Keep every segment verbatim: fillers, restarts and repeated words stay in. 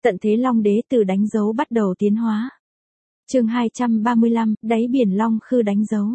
Tận thế Long Đế từ đánh dấu bắt đầu tiến hóa. Chương hai trăm ba mươi lăm, đáy biển Long Khư đánh dấu.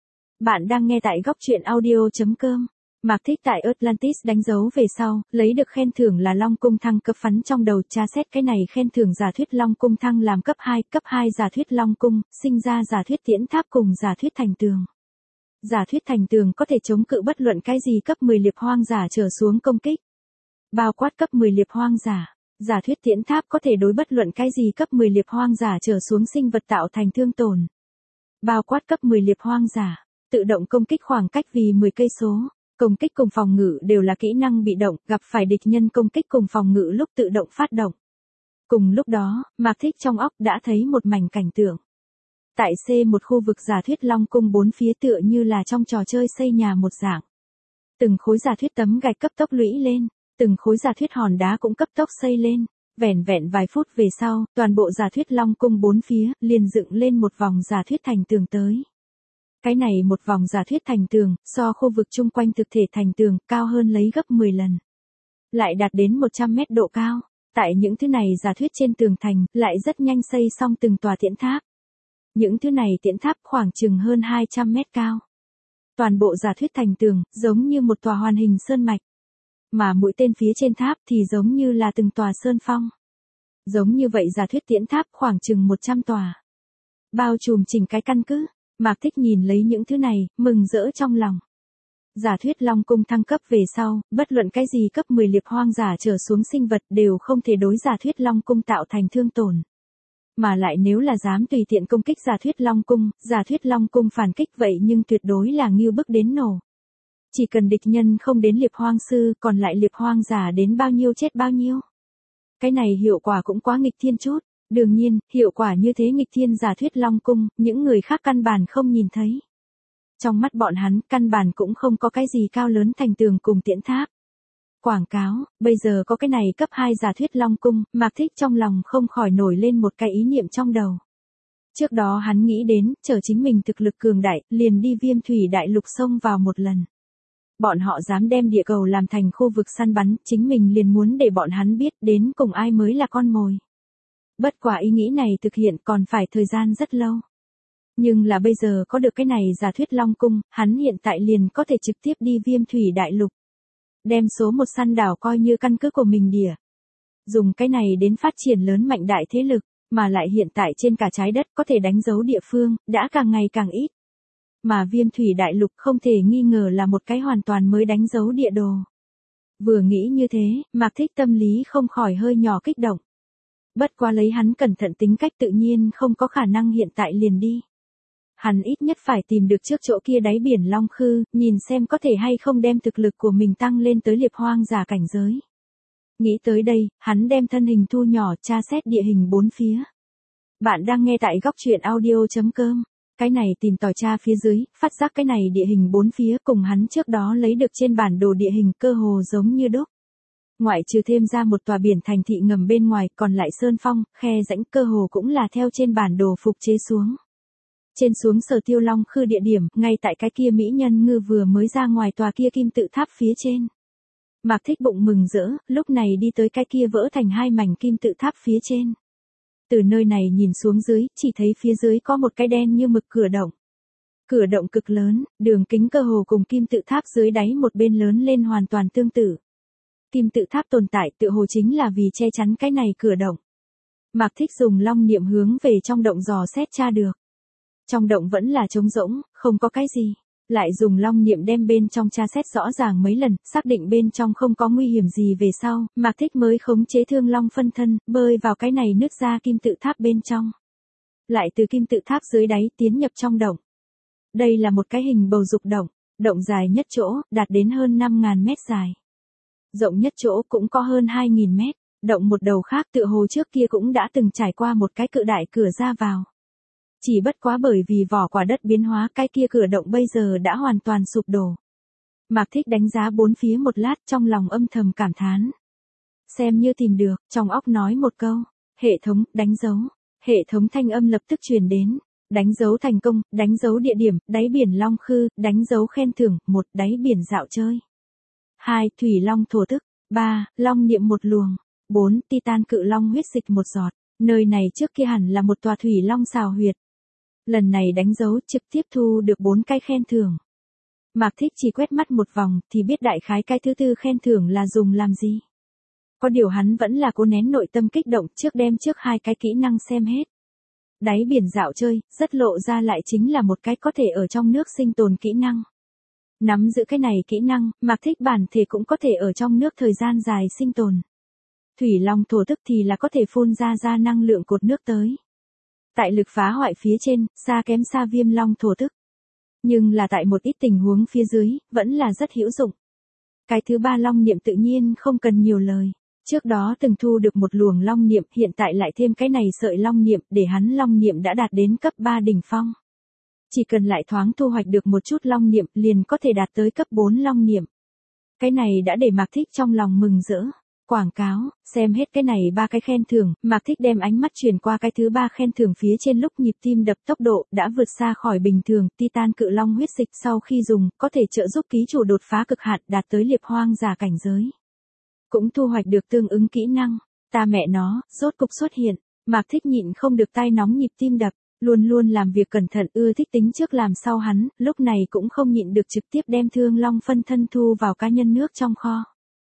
Bạn đang nghe tại góc truyện audio chấm com. Mạc Thích tại Atlantis đánh dấu về sau, lấy được khen thưởng là Long Cung Thăng cấp phắn trong đầu, tra xét cái này khen thưởng giả thuyết Long Cung Thăng làm cấp hai, cấp hai giả thuyết Long Cung, sinh ra giả thuyết Tiễn Tháp cùng giả thuyết Thành Tường. Giả thuyết Thành Tường có thể chống cự bất luận cái gì cấp mười liệp hoang giả trở xuống công kích. Bao quát cấp mười liệp hoang giả. Giả thuyết Tiễn Tháp có thể đối bất luận cái gì cấp mười liệp hoang giả trở xuống sinh vật tạo thành thương tổn. Bao quát cấp mười liệp hoang giả, tự động công kích khoảng cách vì mười cây số, công kích cùng phòng ngự đều là kỹ năng bị động, gặp phải địch nhân công kích cùng phòng ngự lúc tự động phát động. Cùng lúc đó, Mạc Thích trong óc đã thấy một mảnh cảnh tượng. Tại C một khu vực giả thuyết Long Cung bốn phía tựa như là trong trò chơi xây nhà một dạng. Từng khối giả thuyết tấm gạch cấp tốc lũy lên. Từng khối giả thuyết hòn đá cũng cấp tốc xây lên, vẻn vẹn vài phút về sau, toàn bộ giả thuyết Long Cung bốn phía, liền dựng lên một vòng giả thuyết thành tường tới. Cái này một vòng giả thuyết thành tường, so khu vực chung quanh thực thể thành tường, cao hơn lấy gấp mười lần. Lại đạt đến một trăm mét độ cao, tại những thứ này giả thuyết trên tường thành, lại rất nhanh xây xong từng tòa tiễn tháp. Những thứ này tiễn tháp khoảng chừng hơn hai trăm mét cao. Toàn bộ giả thuyết thành tường, giống như một tòa hoàn hình sơn mạch. Mà mũi tên phía trên tháp thì giống như là từng tòa sơn phong. Giống như vậy giả thuyết tiễn tháp khoảng chừng một trăm tòa. Bao trùm chỉnh cái căn cứ, Mạc Thích nhìn lấy những thứ này, mừng rỡ trong lòng. Giả thuyết Long Cung thăng cấp về sau, bất luận cái gì cấp mười liệp hoang giả trở xuống sinh vật đều không thể đối giả thuyết Long Cung tạo thành thương tổn. Mà lại nếu là dám tùy tiện công kích giả thuyết Long Cung, giả thuyết Long Cung phản kích vậy nhưng tuyệt đối là ngưu bức đến nổ. Chỉ cần địch nhân không đến liệp hoang sư, còn lại liệp hoang giả đến bao nhiêu chết bao nhiêu. Cái này hiệu quả cũng quá nghịch thiên chút. Đương nhiên, hiệu quả như thế nghịch thiên giả thuyết Long Cung, những người khác căn bản không nhìn thấy. Trong mắt bọn hắn, căn bản cũng không có cái gì cao lớn thành tường cùng tiễn tháp. Quảng cáo, bây giờ có cái này cấp hai giả thuyết Long Cung, Mạc Thích trong lòng không khỏi nổi lên một cái ý niệm trong đầu. Trước đó hắn nghĩ đến, chờ chính mình thực lực cường đại, liền đi Viêm Thủy Đại Lục xông vào một lần. Bọn họ dám đem địa cầu làm thành khu vực săn bắn, chính mình liền muốn để bọn hắn biết đến cùng ai mới là con mồi. Bất quả ý nghĩ này thực hiện còn phải thời gian rất lâu. Nhưng là bây giờ có được cái này giả thuyết Long Cung, hắn hiện tại liền có thể trực tiếp đi Viêm Thủy Đại Lục. Đem số một săn đảo coi như căn cứ của mình đỉa. Dùng cái này đến phát triển lớn mạnh đại thế lực, mà lại hiện tại trên cả trái đất có thể đánh dấu địa phương, đã càng ngày càng ít. Mà Viêm Thủy Đại Lục không thể nghi ngờ là một cái hoàn toàn mới đánh dấu địa đồ. Vừa nghĩ như thế, Mạc Thích tâm lý không khỏi hơi nhỏ kích động. Bất quá lấy hắn cẩn thận tính cách tự nhiên không có khả năng hiện tại liền đi. Hắn ít nhất phải tìm được trước chỗ kia đáy biển Long Khư, nhìn xem có thể hay không đem thực lực của mình tăng lên tới liệp hoang giả cảnh giới. Nghĩ tới đây, hắn đem thân hình thu nhỏ, tra xét địa hình bốn phía. Bạn đang nghe tại góc truyện audio chấm com. Cái này tìm tòi tra phía dưới, phát giác cái này địa hình bốn phía cùng hắn trước đó lấy được trên bản đồ địa hình cơ hồ giống như đúc. Ngoại trừ thêm ra một tòa biển thành thị ngầm bên ngoài, còn lại sơn phong, khe rãnh cơ hồ cũng là theo trên bản đồ phục chế xuống. Trên xuống Sở Tiêu Long Khư địa điểm, ngay tại cái kia mỹ nhân ngư vừa mới ra ngoài tòa kia kim tự tháp phía trên. Mạc Thích bụng mừng rỡ, lúc này đi tới cái kia vỡ thành hai mảnh kim tự tháp phía trên. Từ nơi này nhìn xuống dưới, chỉ thấy phía dưới có một cái đen như mực cửa động. Cửa động cực lớn, đường kính cơ hồ cùng kim tự tháp dưới đáy một bên lớn lên hoàn toàn tương tự. Kim tự tháp tồn tại tựa hồ chính là vì che chắn cái này cửa động. Mạc Thích dùng long niệm hướng về trong động dò xét tra được. Trong động vẫn là trống rỗng, không có cái gì. Lại dùng long niệm đem bên trong tra xét rõ ràng mấy lần, xác định bên trong không có nguy hiểm gì về sau, Mạc Thích mới khống chế thương long phân thân, bơi vào cái này nứt ra kim tự tháp bên trong. Lại từ kim tự tháp dưới đáy tiến nhập trong động. Đây là một cái hình bầu dục động, động dài nhất chỗ, đạt đến hơn năm nghìn mét dài. Rộng nhất chỗ cũng có hơn hai nghìn mét, động một đầu khác tựa hồ trước kia cũng đã từng trải qua một cái cự đại cửa ra vào. Chỉ bất quá bởi vì vỏ quả đất biến hóa, cái kia cửa động bây giờ đã hoàn toàn sụp đổ. Mạc Thích đánh giá bốn phía một lát, trong lòng âm thầm cảm thán. Xem như tìm được, trong óc nói một câu, hệ thống, đánh dấu. Hệ thống thanh âm lập tức truyền đến. Đánh dấu thành công, đánh dấu địa điểm, đáy biển Long Khư, đánh dấu khen thưởng, một, đáy biển dạo chơi. hai. Thủy Long thổ tức. ba. Long niệm một luồng. bốn. Titan cự long huyết dịch một giọt. Nơi này trước kia hẳn là một tòa thủy long xào huyệt. Lần này đánh dấu trực tiếp thu được bốn cái khen thưởng. Mạc Thích chỉ quét mắt một vòng thì biết đại khái cái thứ tư khen thưởng là dùng làm gì. Có điều hắn vẫn là cố nén nội tâm kích động trước đem trước hai cái kỹ năng xem hết. Đáy biển dạo chơi, rất lộ ra lại chính là một cái có thể ở trong nước sinh tồn kỹ năng. Nắm giữ cái này kỹ năng, Mạc Thích bản thể cũng có thể ở trong nước thời gian dài sinh tồn. Thủy long thổ tức thì là có thể phun ra ra năng lượng cột nước tới. Tại lực phá hoại phía trên, xa kém xa viêm long thổ tức. Nhưng là tại một ít tình huống phía dưới, vẫn là rất hữu dụng. Cái thứ ba long niệm tự nhiên không cần nhiều lời. Trước đó từng thu được một luồng long niệm, hiện tại lại thêm cái này sợi long niệm, để hắn long niệm đã đạt đến cấp ba đỉnh phong. Chỉ cần lại thoáng thu hoạch được một chút long niệm, liền có thể đạt tới cấp bốn long niệm. Cái này đã để Mạc Thích trong lòng mừng rỡ. Quảng cáo, xem hết cái này ba cái khen thưởng, Mạc Thích đem ánh mắt chuyển qua cái thứ ba khen thưởng phía trên lúc nhịp tim đập tốc độ đã vượt xa khỏi bình thường, Titan cự long huyết dịch sau khi dùng, có thể trợ giúp ký chủ đột phá cực hạn đạt tới liệp hoang giả cảnh giới. Cũng thu hoạch được tương ứng kỹ năng, ta mẹ nó, rốt cục xuất hiện, Mạc Thích nhịn không được tai nóng nhịp tim đập, luôn luôn làm việc cẩn thận ưa thích tính trước làm sau hắn, lúc này cũng không nhịn được trực tiếp đem thương long phân thân thu vào cá nhân nước trong kho.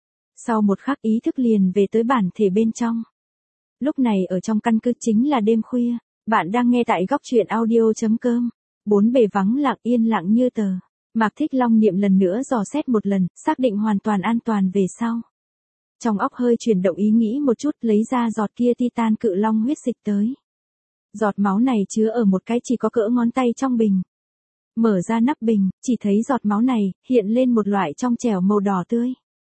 Sau một khắc ý thức liền về tới bản thể bên trong. Lúc này ở trong căn cứ chính là đêm khuya, bạn đang nghe tại góc truyện audio chấm com. Bốn bề vắng lặng yên lặng như tờ. Mạc Thích long niệm lần nữa dò xét một lần, xác định hoàn toàn an toàn về sau. Trong óc hơi chuyển động ý nghĩ một chút lấy ra giọt kia Titan cự long huyết dịch tới. Giọt máu này chứa ở một cái chỉ có cỡ ngón tay trong bình. Mở ra nắp bình, chỉ thấy giọt máu này hiện lên một loại trong trẻo màu đỏ tươi.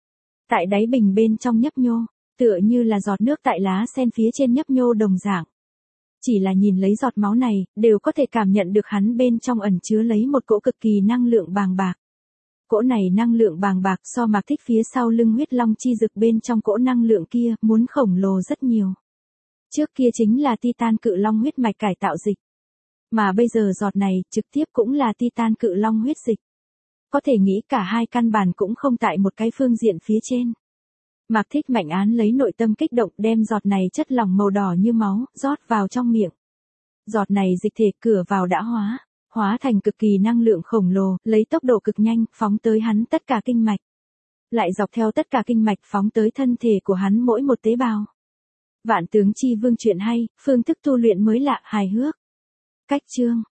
Tại đáy bình bên trong nhấp nhô, tựa như là giọt nước tại lá sen phía trên nhấp nhô đồng dạng. Chỉ là nhìn lấy giọt máu này, đều có thể cảm nhận được hắn bên trong ẩn chứa lấy một cỗ cực kỳ năng lượng bàng bạc. Cỗ này năng lượng bàng bạc so Mạc Thích phía sau lưng huyết long chi dực bên trong cỗ năng lượng kia muốn khổng lồ rất nhiều. Trước kia chính là Titan cự long huyết mạch cải tạo dịch. Mà bây giờ giọt này trực tiếp cũng là Titan cự long huyết dịch. Có thể nghĩ cả hai căn bản cũng không tại một cái phương diện phía trên. Mạc Thích mạnh án lấy nội tâm kích động đem giọt này chất lỏng màu đỏ như máu, rót vào trong miệng. Giọt này dịch thể cửa vào đã hóa, hóa thành cực kỳ năng lượng khổng lồ, lấy tốc độ cực nhanh, phóng tới hắn tất cả kinh mạch. Lại dọc theo tất cả kinh mạch phóng tới thân thể của hắn mỗi một tế bào. Vạn tướng chi vương truyện hay, phương thức tu luyện mới lạ hài hước. Cách chương,